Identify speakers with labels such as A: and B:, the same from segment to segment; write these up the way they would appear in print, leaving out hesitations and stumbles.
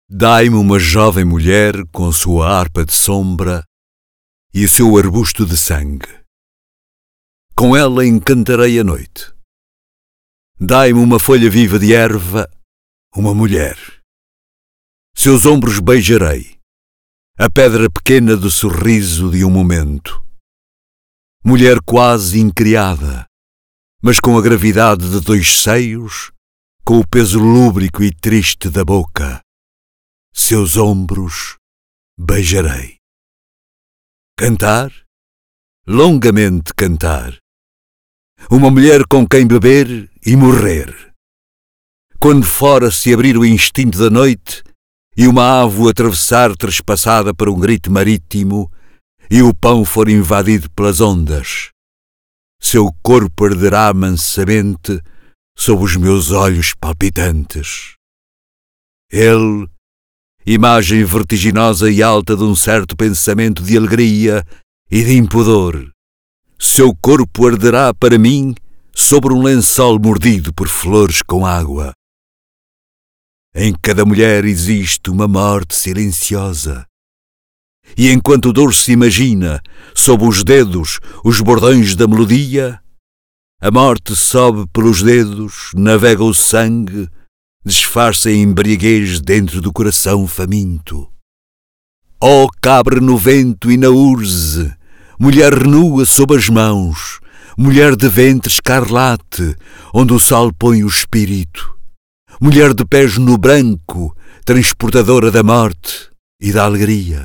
A: Dai-me uma jovem mulher com sua harpa de sombra e o seu arbusto de sangue. Com ela encantarei a noite. Dai-me uma folha viva de erva, uma mulher. Seus ombros beijarei, a pedra pequena do sorriso de um momento. Mulher quase incriada, mas com a gravidade de dois seios, com o peso lúbrico e triste da boca. Seus ombros beijarei. Cantar? Longamente cantar. Uma mulher com quem beber e morrer. Quando fora se abrir o instinto da noite e uma ave atravessar trespassada por um grito marítimo e o pão for invadido pelas ondas, seu corpo arderá mansamente sob os meus olhos palpitantes. Ele, imagem vertiginosa e alta de um certo pensamento de alegria e de impudor, seu corpo arderá para mim sobre um lençol mordido por flores com água. Em cada mulher existe uma morte silenciosa. E enquanto o dorso se imagina, sob os dedos, os bordões da melodia, a morte sobe pelos dedos, navega o sangue, disfarça em embriaguez dentro do coração faminto. Ó cabra no vento e na urze, mulher nua sob as mãos, mulher de ventre escarlate, onde o sol põe o espírito, mulher de pés no branco, transportadora da morte e da alegria.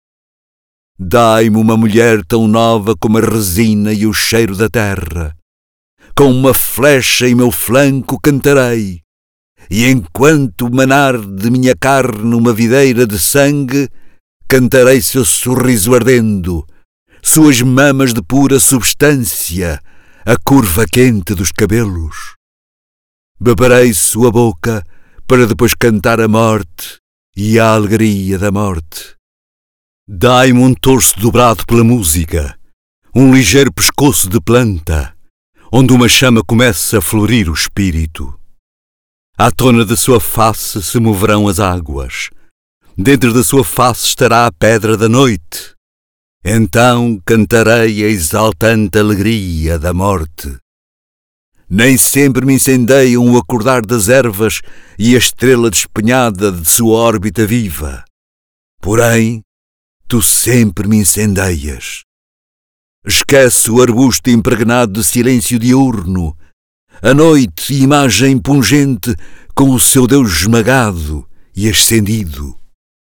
A: Dai-me uma mulher tão nova como a resina e o cheiro da terra. Com uma flecha em meu flanco cantarei, e enquanto manar de minha carne uma videira de sangue, cantarei seu sorriso ardendo, suas mamas de pura substância, a curva quente dos cabelos. Beberei sua boca para depois cantar a morte e a alegria da morte. Dai-me um torso dobrado pela música, um ligeiro pescoço de planta, onde uma chama começa a florir o espírito. À tona da sua face se moverão as águas. Dentro da sua face estará a pedra da noite. Então cantarei a exaltante alegria da morte. Nem sempre me incendeiam o acordar das ervas e a estrela despenhada de sua órbita viva. Porém, tu sempre me incendeias. Esquece o arbusto impregnado de silêncio diurno, a noite, imagem pungente com o seu Deus esmagado e ascendido.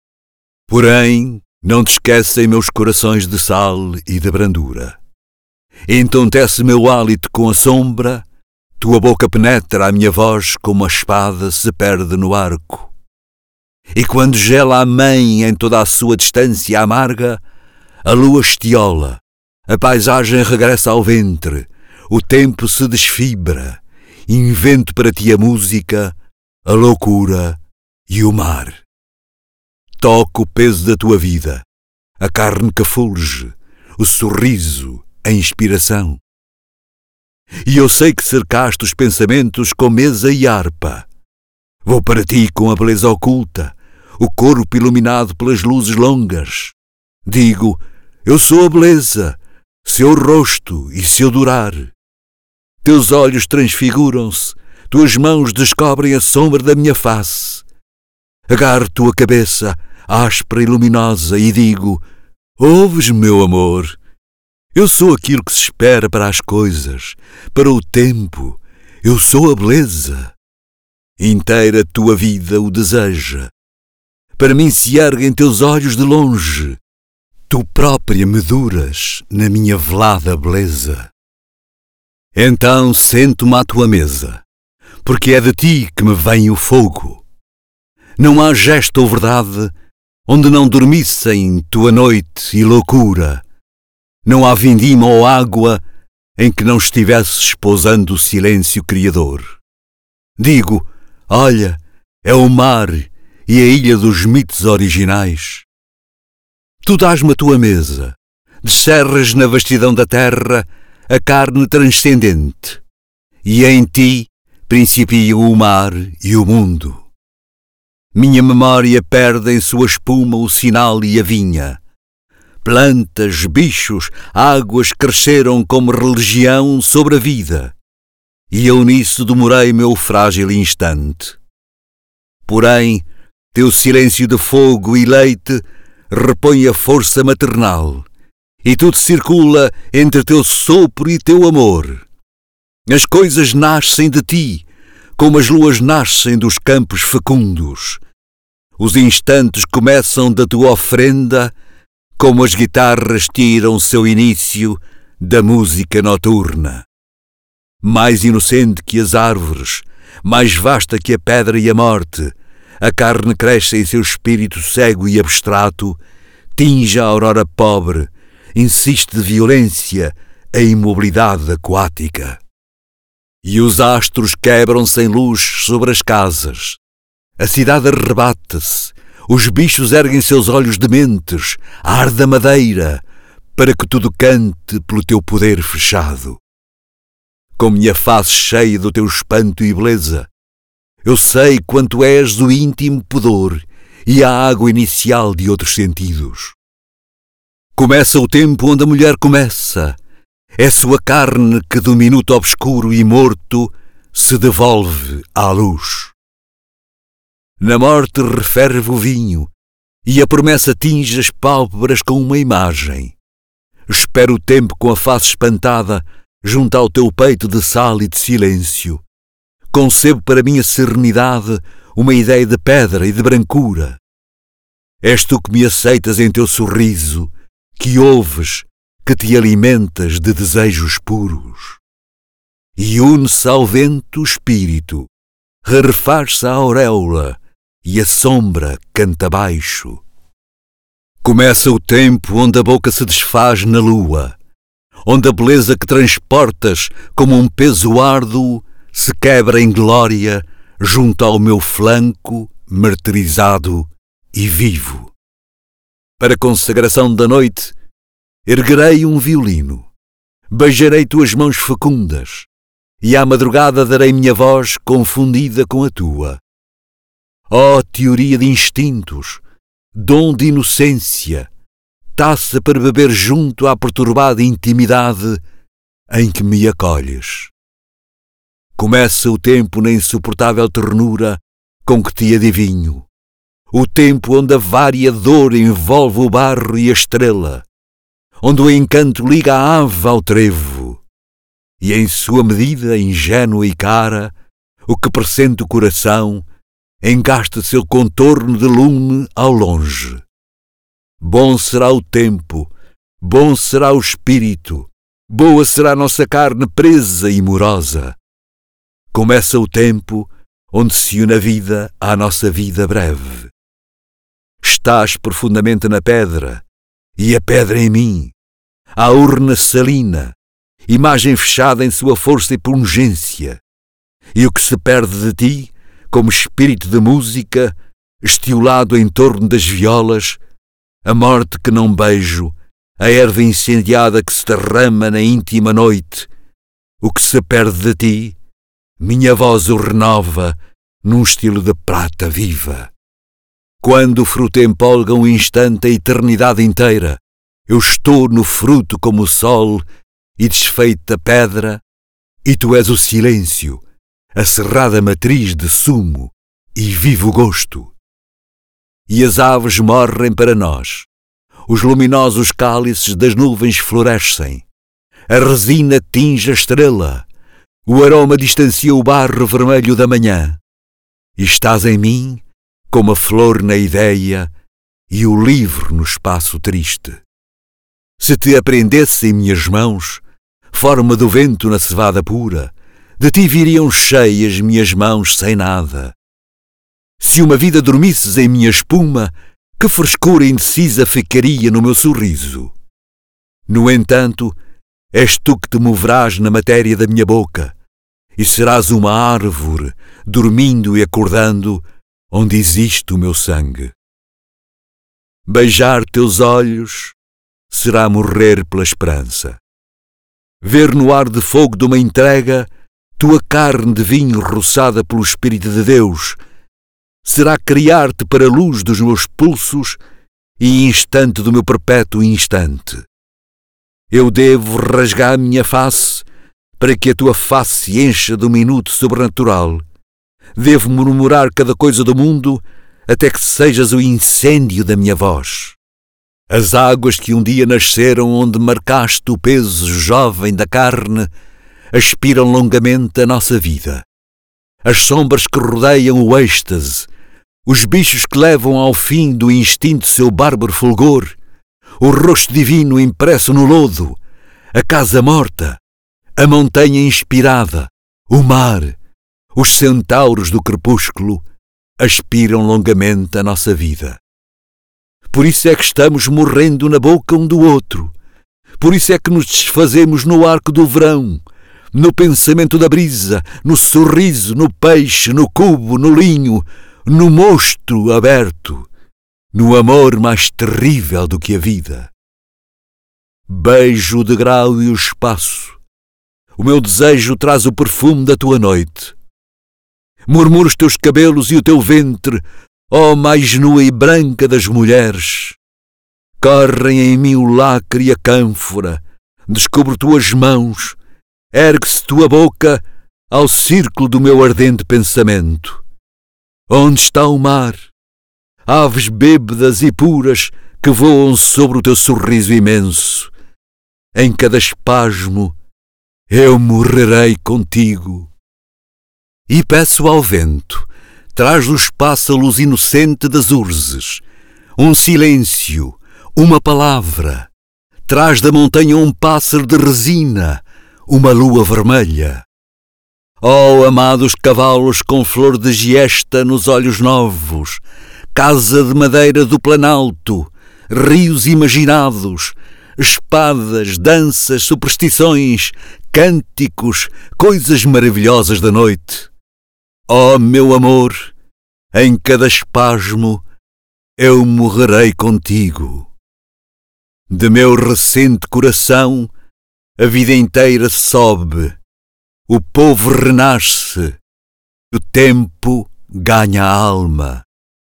A: Porém, não te esquecem meus corações de sal e de brandura. Entontece meu hálito com a sombra, tua boca penetra a minha voz como a espada se perde no arco. E quando gela a mãe em toda a sua distância amarga, a lua estiola, a paisagem regressa ao ventre, o tempo se desfibra, invento para ti a música, a loucura e o mar. Toca o peso da tua vida, a carne que fulge, o sorriso, a inspiração. E eu sei que cercaste os pensamentos com mesa e harpa. Vou para ti com a beleza oculta, o corpo iluminado pelas luzes longas. Digo, eu sou a beleza, seu rosto e seu durar. Teus olhos transfiguram-se, tuas mãos descobrem a sombra da minha face. Agarro tua cabeça, áspera e luminosa, e digo, ouves, meu amor? Eu sou aquilo que se espera para as coisas, para o tempo. Eu sou a beleza. Inteira tua vida o deseja. Para mim se erguem teus olhos de longe. Tu própria me duras na minha velada beleza. Então sento-me à tua mesa, porque é de ti que me vem o fogo. Não há gesto ou verdade onde não dormissem tua noite e loucura. Não há vindima ou água em que não estivesses pousando o silêncio criador. Digo, olha, é o mar e a ilha dos mitos originais. Tu dás-me a tua mesa, descerras na vastidão da terra a carne transcendente, e em ti principiam o mar e o mundo. Minha memória perde em sua espuma o sinal e a vinha. Plantas, bichos, águas cresceram como religião sobre a vida, e eu nisso demorei meu frágil instante. Porém, teu silêncio de fogo e leite repõe a força maternal, e tudo circula entre teu sopro e teu amor. As coisas nascem de ti, como as luas nascem dos campos fecundos. Os instantes começam da tua ofrenda, como as guitarras tiram seu início da música noturna. Mais inocente que as árvores, mais vasta que a pedra e a morte, a carne cresce em seu espírito cego e abstrato, tinge a aurora pobre, insiste de violência a imobilidade aquática. E os astros quebram sem luz sobre as casas. A cidade arrebata-se, os bichos erguem seus olhos dementes, arde a madeira, para que tudo cante pelo teu poder fechado. Com minha face cheia do teu espanto e beleza, eu sei quanto és o íntimo pudor e a água inicial de outros sentidos. Começa o tempo onde a mulher começa, é sua carne que do minuto obscuro e morto se devolve à luz. Na morte referve o vinho, e a promessa tinge as pálpebras com uma imagem. Espero o tempo com a face espantada, junto ao teu peito de sal e de silêncio. Concebo para minha serenidade uma ideia de pedra e de brancura. És tu que me aceitas em teu sorriso, que ouves, que te alimentas de desejos puros. E une-se ao vento o espírito, rarefaz-se a auréola, e a sombra canta baixo. Começa o tempo onde a boca se desfaz na lua, onde a beleza que transportas como um peso árduo se quebra em glória junto ao meu flanco martirizado e vivo. Para a consagração da noite, erguerei um violino, beijarei tuas mãos fecundas, e à madrugada darei minha voz confundida com a tua. Ó teoria de instintos, dom de inocência, taça para beber junto à perturbada intimidade em que me acolhes. Começa o tempo na insuportável ternura com que te adivinho, o tempo onde a vária dor envolve o barro e a estrela, onde o encanto liga a ave ao trevo, e em sua medida ingênua e cara, o que pressente o coração engasta seu contorno de lume ao longe. Bom será o tempo, bom será o espírito, boa será nossa carne presa e morosa. Começa o tempo onde se une a vida à nossa vida breve. Estás profundamente na pedra, e a pedra em mim, a urna salina, imagem fechada em sua força e pungência, e o que se perde de ti, como espírito de música, estiolado em torno das violas, a morte que não beijo, a erva incendiada que se derrama na íntima noite, o que se perde de ti, minha voz o renova num estilo de prata viva. Quando o fruto empolga um instante a eternidade inteira, eu estou no fruto como o sol e desfeita pedra, e tu és o silêncio, a cerrada matriz de sumo e vivo gosto. E as aves morrem para nós, os luminosos cálices das nuvens florescem, a resina tinge a estrela, o aroma distancia o barro vermelho da manhã, e estás em mim como a flor na ideia e o livro no espaço triste. Se te aprendesse em minhas mãos, forma do vento na cevada pura, de ti viriam cheias minhas mãos sem nada. Se uma vida dormisses em minha espuma, que frescura indecisa ficaria no meu sorriso. No entanto, és tu que te moverás na matéria da minha boca, e serás uma árvore, dormindo e acordando, onde existe o meu sangue. Beijar teus olhos será morrer pela esperança. Ver no ar de fogo de uma entrega tua carne de vinho roçada pelo Espírito de Deus, será criar-te para a luz dos meus pulsos e instante do meu perpétuo instante. Eu devo rasgar minha face para que a tua face se encha de um minuto sobrenatural. Devo murmurar cada coisa do mundo até que sejas o incêndio da minha voz. As águas que um dia nasceram onde marcaste o peso jovem da carne aspiram longamente a nossa vida. As sombras que rodeiam o êxtase, os bichos que levam ao fim do instinto seu bárbaro fulgor, o rosto divino impresso no lodo, a casa morta, a montanha inspirada, o mar, os centauros do crepúsculo aspiram longamente a nossa vida. Por isso é que estamos morrendo na boca um do outro. Por isso é que nos desfazemos no arco do verão, no pensamento da brisa, no sorriso, no peixe, no cubo, no linho, no mosto aberto, no amor mais terrível do que a vida. Beijo o degrau e o espaço. O meu desejo traz o perfume da tua noite. Murmuro os teus cabelos e o teu ventre, ó mais nua e branca das mulheres. Correm em mim o lacre e a cânfora, descubro tuas mãos, ergue-se tua boca ao círculo do meu ardente pensamento. Onde está o mar? Aves bêbadas e puras que voam sobre o teu sorriso imenso. Em cada espasmo eu morrerei contigo. E peço ao vento, traz do espaço a luz inocente das urzes, um silêncio, uma palavra, traz da montanha um pássaro de resina, uma lua vermelha. Oh, amados cavalos com flor de giesta nos olhos novos, casa de madeira do planalto, rios imaginados, espadas, danças, superstições, cânticos, coisas maravilhosas da noite. Oh, meu amor, em cada espasmo eu morrerei contigo. De meu recente coração a vida inteira sobe, o povo renasce, o tempo ganha a alma.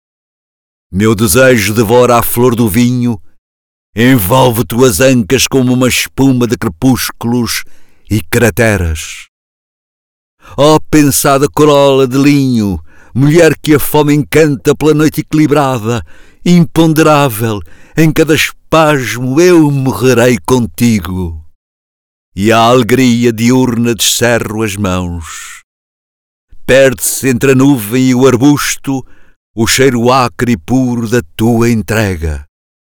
A: Meu desejo devora a flor do vinho, envolve tuas ancas como uma espuma de crepúsculos e crateras. Ó pensada corola de linho, mulher que a fome encanta pela noite equilibrada, imponderável, em cada espasmo eu morrerei contigo. E a alegria diurna descerro as mãos. Perde-se entre a nuvem e o arbusto o cheiro acre e puro da tua entrega.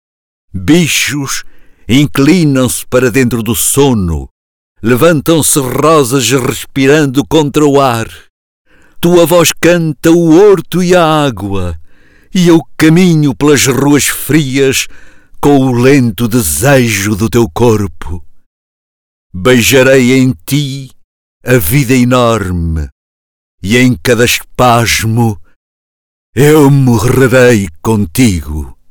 A: Bichos inclinam-se para dentro do sono, levantam-se rosas respirando contra o ar. Tua voz canta o horto e a água, e eu caminho pelas ruas frias com o lento desejo do teu corpo. Beijarei em ti a vida enorme, e em cada espasmo eu morrerei contigo.